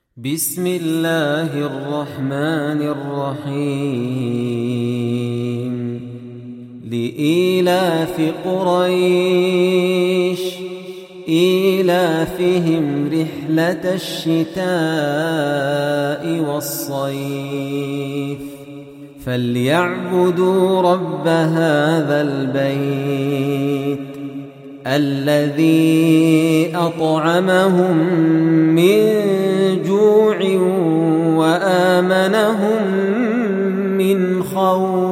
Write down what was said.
بسم الله الرحمن الرحيم لإيلاف قريش إيلافهم رحلة الشتاء والصيف فليعبدوا رب هذا البيت الذي أطعمهم من جوع وآمنهم من خوف.